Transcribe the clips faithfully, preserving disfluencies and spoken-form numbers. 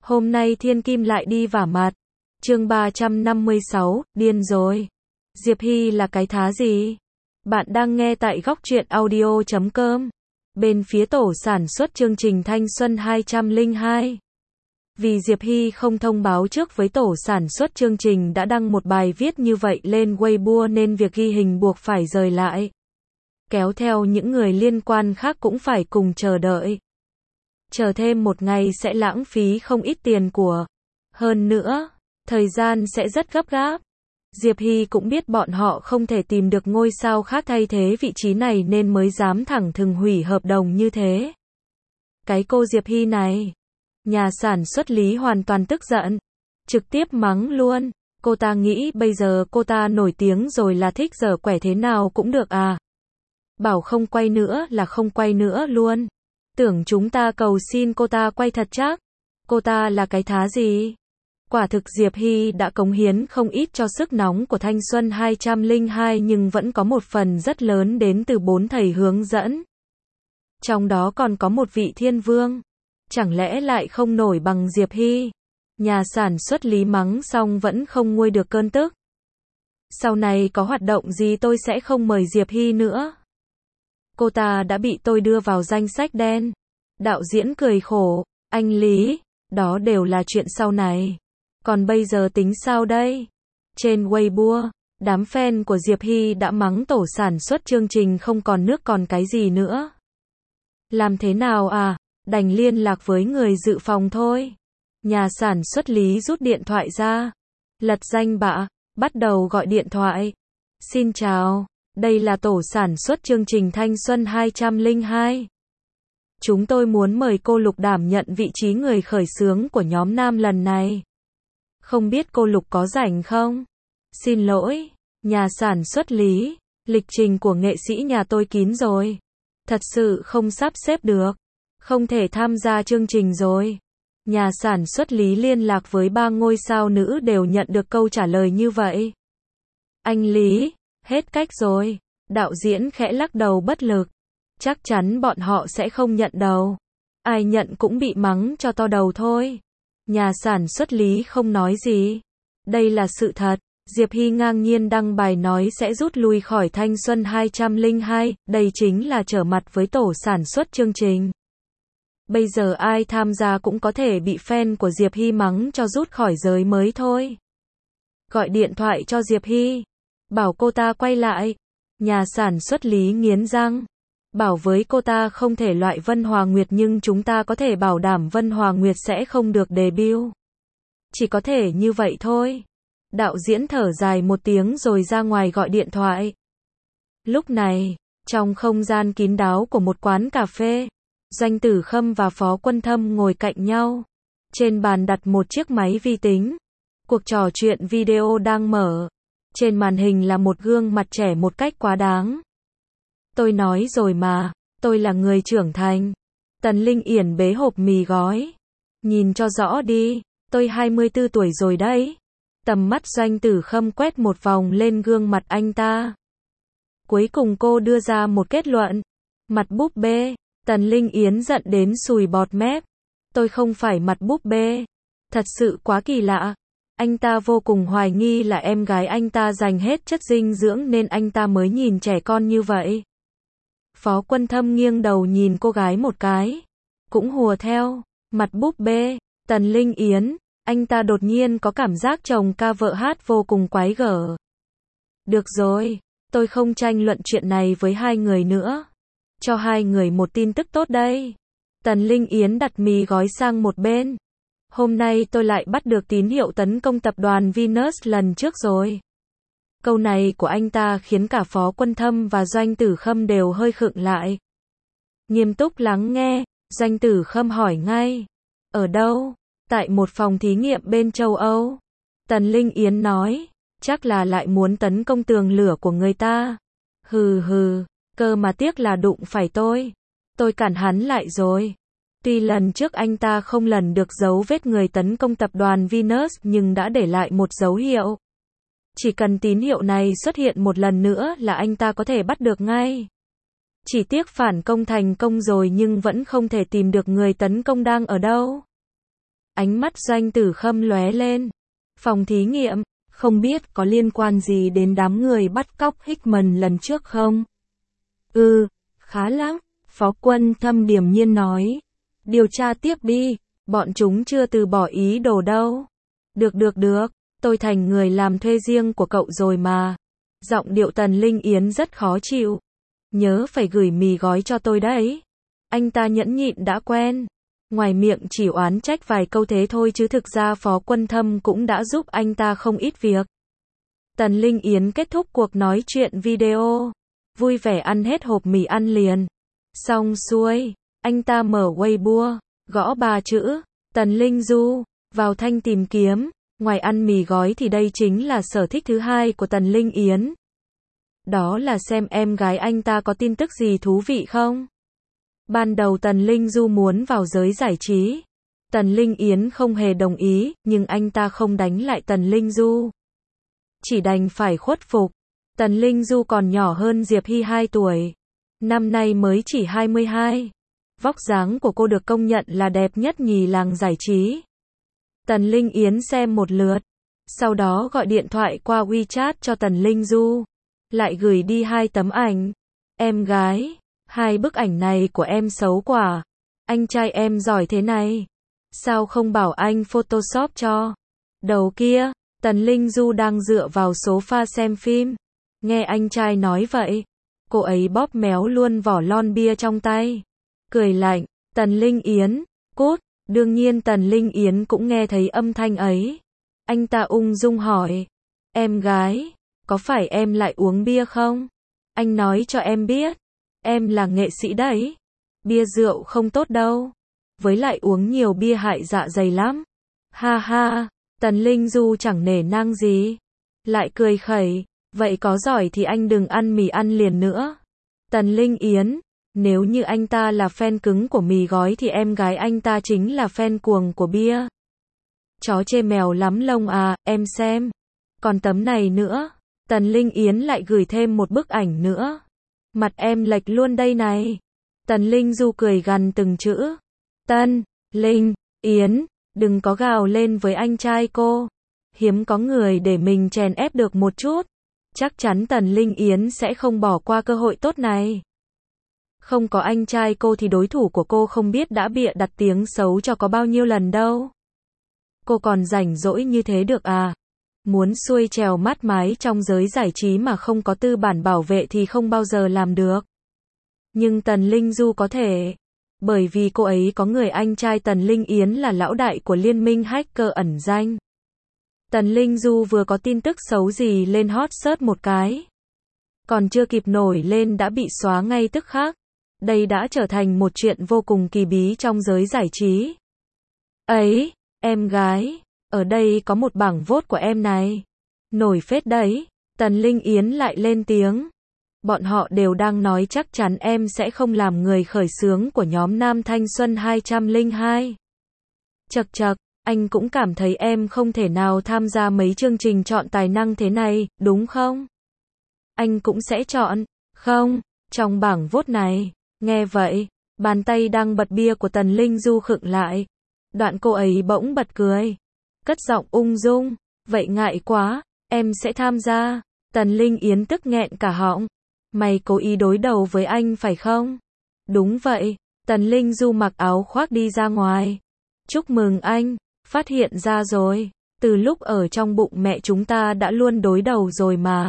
Hôm nay Thiên Kim lại đi vả mặt. Chương ba trăm năm mươi sáu, điên rồi. Diệp Hy là cái thá gì? Bạn đang nghe tại góc truyện audio chấm com. Bên phía tổ sản xuất chương trình Thanh Xuân hai không hai. Vì Diệp Hy không thông báo trước với tổ sản xuất chương trình đã đăng một bài viết như vậy lên Weibo nên việc ghi hình buộc phải rời lại. Kéo theo những người liên quan khác cũng phải cùng chờ đợi. Chờ thêm một ngày sẽ lãng phí không ít tiền của. Hơn nữa, thời gian sẽ rất gấp gáp. Diệp Hy cũng biết bọn họ không thể tìm được ngôi sao khác thay thế vị trí này nên mới dám thẳng thừng hủy hợp đồng như thế. Cái cô Diệp Hy này, nhà sản xuất Lý hoàn toàn tức giận, trực tiếp mắng luôn. Cô ta nghĩ bây giờ cô ta nổi tiếng rồi là thích giở quẻ thế nào cũng được à. Bảo không quay nữa là không quay nữa luôn. Tưởng chúng ta cầu xin cô ta quay thật chắc. Cô ta là cái thá gì? Quả thực Diệp Hy đã cống hiến không ít cho sức nóng của Thanh Xuân hai không hai nhưng vẫn có một phần rất lớn đến từ bốn thầy hướng dẫn. Trong đó còn có một vị thiên vương. Chẳng lẽ lại không nổi bằng Diệp Hy? Nhà sản xuất Lý mắng xong vẫn không nguôi được cơn tức. Sau này có hoạt động gì tôi sẽ không mời Diệp Hy nữa. Cô ta đã bị tôi đưa vào danh sách đen. Đạo diễn cười khổ, anh Lý, đó đều là chuyện sau này. Còn bây giờ tính sao đây? Trên Weibo, đám fan của Diệp Hy đã mắng tổ sản xuất chương trình không còn nước còn cái gì nữa. Làm thế nào à? Đành liên lạc với người dự phòng thôi. Nhà sản xuất Lý rút điện thoại ra. Lật danh bạ, bắt đầu gọi điện thoại. Xin chào, đây là tổ sản xuất chương trình Thanh Xuân hai không hai. Chúng tôi muốn mời cô Lục đảm nhận vị trí người khởi xướng của nhóm nam lần này. Không biết cô Lục có rảnh không? Xin lỗi, nhà sản xuất Lý, lịch trình của nghệ sĩ nhà tôi kín rồi. Thật sự không sắp xếp được. Không thể tham gia chương trình rồi. Nhà sản xuất Lý liên lạc với ba ngôi sao nữ đều nhận được câu trả lời như vậy. Anh Lý, hết cách rồi. Đạo diễn khẽ lắc đầu bất lực. Chắc chắn bọn họ sẽ không nhận đâu. Ai nhận cũng bị mắng cho to đầu thôi. Nhà sản xuất Lý không nói gì. Đây là sự thật. Diệp Hy ngang nhiên đăng bài nói sẽ rút lui khỏi Thanh Xuân hai không hai. Đây chính là trở mặt với tổ sản xuất chương trình. Bây giờ ai tham gia cũng có thể bị fan của Diệp Hy mắng cho rút khỏi giới mới thôi. Gọi điện thoại cho Diệp Hy. Bảo cô ta quay lại. Nhà sản xuất Lý nghiến răng. Bảo với cô ta không thể loại Vân Hòa Nguyệt nhưng chúng ta có thể bảo đảm Vân Hòa Nguyệt sẽ không được debut. Chỉ có thể như vậy thôi. Đạo diễn thở dài một tiếng rồi ra ngoài gọi điện thoại. Lúc này, trong không gian kín đáo của một quán cà phê, Doanh Tử Khâm và Phó Quân Thâm ngồi cạnh nhau. Trên bàn đặt một chiếc máy vi tính. Cuộc trò chuyện video đang mở. Trên màn hình là một gương mặt trẻ một cách quá đáng. Tôi nói rồi mà, tôi là người trưởng thành. Tần Linh Yển bế hộp mì gói. Nhìn cho rõ đi, tôi hai mươi tư tuổi rồi đấy. Tầm mắt Doanh Tử Khâm quét một vòng lên gương mặt anh ta. Cuối cùng cô đưa ra một kết luận. Mặt búp bê. Tần Linh Yến giận đến sùi bọt mép. Tôi không phải mặt búp bê. Thật sự quá kỳ lạ. Anh ta vô cùng hoài nghi là em gái anh ta dành hết chất dinh dưỡng nên anh ta mới nhìn trẻ con như vậy. Phó Quân Thâm nghiêng đầu nhìn cô gái một cái. Cũng hùa theo. Mặt búp bê. Tần Linh Yến. Anh ta đột nhiên có cảm giác chồng ca vợ hát vô cùng quái gở. Được rồi. Tôi không tranh luận chuyện này với hai người nữa. Cho hai người một tin tức tốt đây. Tần Linh Yến đặt mì gói sang một bên. Hôm nay tôi lại bắt được tín hiệu tấn công tập đoàn Venus lần trước rồi. Câu này của anh ta khiến cả Phó Quân Thâm và Doanh Tử Khâm đều hơi khựng lại. Nghiêm túc lắng nghe, Doanh Tử Khâm hỏi ngay. Ở đâu? Tại một phòng thí nghiệm bên châu Âu. Tần Linh Yến nói. Chắc là lại muốn tấn công tường lửa của người ta. Hừ hừ, cơ mà tiếc là đụng phải tôi. Tôi cản hắn lại rồi. Tuy lần trước anh ta không lần được dấu vết người tấn công tập đoàn Venus nhưng đã để lại một dấu hiệu. Chỉ cần tín hiệu này xuất hiện một lần nữa là anh ta có thể bắt được ngay. Chỉ tiếc phản công thành công rồi nhưng vẫn không thể tìm được người tấn công đang ở đâu. Ánh mắt Doanh Tử Khâm lóe lên. Phòng thí nghiệm, không biết có liên quan gì đến đám người bắt cóc Hickman lần trước không? Ừ, khá lắm, Phó Quân Thâm điềm nhiên nói. Điều tra tiếp đi, bọn chúng chưa từ bỏ ý đồ đâu. Được được được, tôi thành người làm thuê riêng của cậu rồi mà. Giọng điệu Tần Linh Yến rất khó chịu. Nhớ phải gửi mì gói cho tôi đấy. Anh ta nhẫn nhịn đã quen. Ngoài miệng chỉ oán trách vài câu thế thôi chứ thực ra Phó Quân Thâm cũng đã giúp anh ta không ít việc. Tần Linh Yến kết thúc cuộc nói chuyện video. Vui vẻ ăn hết hộp mì ăn liền. Xong xuôi, anh ta mở Weibo, gõ ba chữ, Tần Linh Du, vào thanh tìm kiếm. Ngoài ăn mì gói thì đây chính là sở thích thứ hai của Tần Linh Yến. Đó là xem em gái anh ta có tin tức gì thú vị không. Ban đầu Tần Linh Du muốn vào giới giải trí. Tần Linh Yến không hề đồng ý, nhưng anh ta không đánh lại Tần Linh Du. Chỉ đành phải khuất phục. Tần Linh Du còn nhỏ hơn Diệp Hy hai tuổi. Năm nay mới chỉ hai mươi hai. Vóc dáng của cô được công nhận là đẹp nhất nhì làng giải trí. Tần Linh Yến xem một lượt. Sau đó gọi điện thoại qua WeChat cho Tần Linh Du. Lại gửi đi hai tấm ảnh. Em gái, hai bức ảnh này của em xấu quá. Anh trai em giỏi thế này. Sao không bảo anh Photoshop cho? Đầu kia, Tần Linh Du đang dựa vào sofa xem phim. Nghe anh trai nói vậy. Cô ấy bóp méo luôn vỏ lon bia trong tay. Cười lạnh, Tần Linh Yến, cút. Đương nhiên Tần Linh Yến cũng nghe thấy âm thanh ấy. Anh ta ung dung hỏi. Em gái, có phải em lại uống bia không? Anh nói cho em biết. Em là nghệ sĩ đấy. Bia rượu không tốt đâu. Với lại uống nhiều bia hại dạ dày lắm. Ha ha, Tần Linh Du chẳng nể nang gì. Lại cười khẩy. Vậy có giỏi thì anh đừng ăn mì ăn liền nữa. Tần Linh Yến, nếu như anh ta là fan cứng của mì gói thì em gái anh ta chính là fan cuồng của bia. Chó chê mèo lắm lông à, em xem. Còn tấm này nữa. Tần Linh Yến lại gửi thêm một bức ảnh nữa. Mặt em lệch luôn đây này. Tần Linh Du cười gằn từng chữ. Tần Linh Yến, đừng có gào lên với anh trai cô. Hiếm có người để mình chèn ép được một chút. Chắc chắn Tần Linh Yến sẽ không bỏ qua cơ hội tốt này. Không có anh trai cô thì đối thủ của cô không biết đã bịa đặt tiếng xấu cho có bao nhiêu lần đâu. Cô còn rảnh rỗi như thế được à? Muốn xuôi trèo mát mái trong giới giải trí mà không có tư bản bảo vệ thì không bao giờ làm được. Nhưng Tần Linh Du có thể. Bởi vì cô ấy có người anh trai Tần Linh Yến là lão đại của liên minh hacker ẩn danh. Tần Linh Du vừa có tin tức xấu gì lên hot search một cái. Còn chưa kịp nổi lên đã bị xóa ngay tức khắc. Đây đã trở thành một chuyện vô cùng kỳ bí trong giới giải trí. Ấy, em gái, ở đây có một bảng vote của em này. Nổi phết đấy. Tần Linh Yến lại lên tiếng. Bọn họ đều đang nói chắc chắn em sẽ không làm người khởi xướng của nhóm Nam Thanh Xuân hai không không hai. Chậc chậc, anh cũng cảm thấy em không thể nào tham gia mấy chương trình chọn tài năng thế này, đúng không? Anh cũng sẽ chọn, không, trong bảng vote này. Nghe vậy, bàn tay đang bật bia của Tần Linh Du khựng lại. Đoạn cô ấy bỗng bật cười. Cất giọng ung dung. Vậy ngại quá, em sẽ tham gia. Tần Linh Yến tức nghẹn cả họng. Mày cố ý đối đầu với anh phải không? Đúng vậy. Tần Linh Du mặc áo khoác đi ra ngoài. Chúc mừng anh, phát hiện ra rồi. Từ lúc ở trong bụng mẹ chúng ta đã luôn đối đầu rồi mà.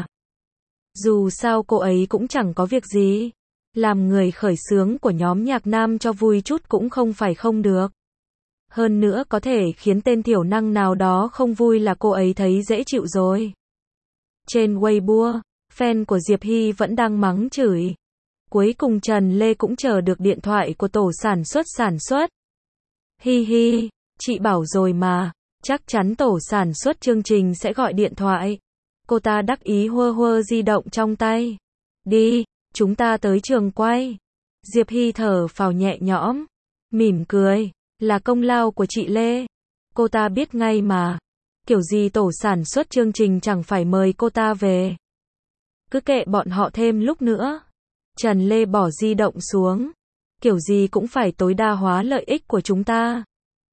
Dù sao cô ấy cũng chẳng có việc gì. Làm người khởi xướng của nhóm nhạc nam cho vui chút cũng không phải không được. Hơn nữa có thể khiến tên thiểu năng nào đó không vui là cô ấy thấy dễ chịu rồi. Trên Weibo, fan của Diệp Hy vẫn đang mắng chửi. Cuối cùng Trần Lê cũng chờ được điện thoại của tổ sản xuất sản xuất. Hi hi, chị bảo rồi mà, chắc chắn tổ sản xuất chương trình sẽ gọi điện thoại. Cô ta đắc ý hơ hơ di động trong tay. Đi, chúng ta tới trường quay. Diệp Hy thở phào nhẹ nhõm, mỉm cười, là công lao của chị Lê. Cô ta biết ngay mà. Kiểu gì tổ sản xuất chương trình chẳng phải mời cô ta về. Cứ kệ bọn họ thêm lúc nữa. Trần Lê bỏ di động xuống. Kiểu gì cũng phải tối đa hóa lợi ích của chúng ta.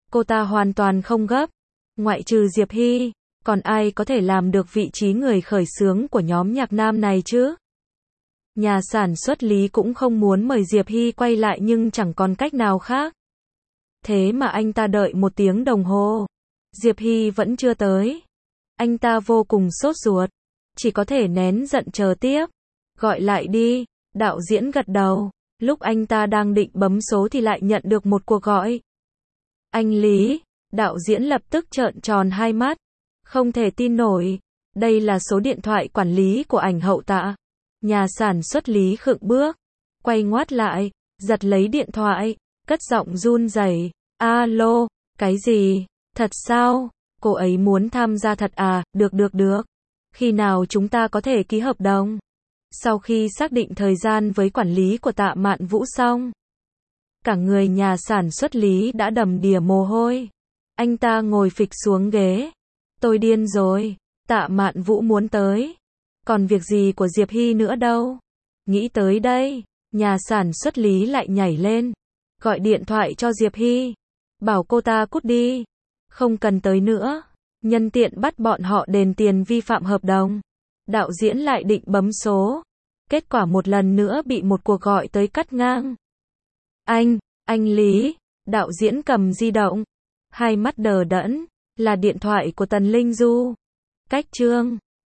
Cô ta hoàn toàn không gấp. Ngoại trừ Diệp Hy, còn ai có thể làm được vị trí người khởi xướng của nhóm nhạc nam này chứ? Nhà sản xuất Lý cũng không muốn mời Diệp Hy quay lại nhưng chẳng còn cách nào khác. Thế mà anh ta đợi một tiếng đồng hồ. Diệp Hy vẫn chưa tới. Anh ta vô cùng sốt ruột. Chỉ có thể nén giận chờ tiếp. Gọi lại đi. Đạo diễn gật đầu. Lúc anh ta đang định bấm số thì lại nhận được một cuộc gọi. Anh Lý. Đạo diễn lập tức trợn tròn hai mắt. Không thể tin nổi. Đây là số điện thoại quản lý của ảnh hậu Tạ. Nhà sản xuất Lý khựng bước. Quay ngoắt lại. Giật lấy điện thoại. Cất giọng run rẩy. Alo. Cái gì? Thật sao? Cô ấy muốn tham gia thật à? Được được được. Khi nào chúng ta có thể ký hợp đồng? Sau khi xác định thời gian với quản lý của Tạ Mạn Vũ xong, cả người nhà sản xuất Lý đã đầm đìa mồ hôi. Anh ta ngồi phịch xuống ghế. Tôi điên rồi. Tạ Mạn Vũ muốn tới. Còn việc gì của Diệp Hy nữa đâu? Nghĩ tới đây, nhà sản xuất Lý lại nhảy lên. Gọi điện thoại cho Diệp Hy. Bảo cô ta cút đi. Không cần tới nữa. Nhân tiện bắt bọn họ đền tiền vi phạm hợp đồng. Đạo diễn lại định bấm số. Kết quả một lần nữa bị một cuộc gọi tới cắt ngang. Anh, anh Lý. Đạo diễn cầm di động. Hai mắt đờ đẫn. Là điện thoại của Tần Linh Du. Cách chương.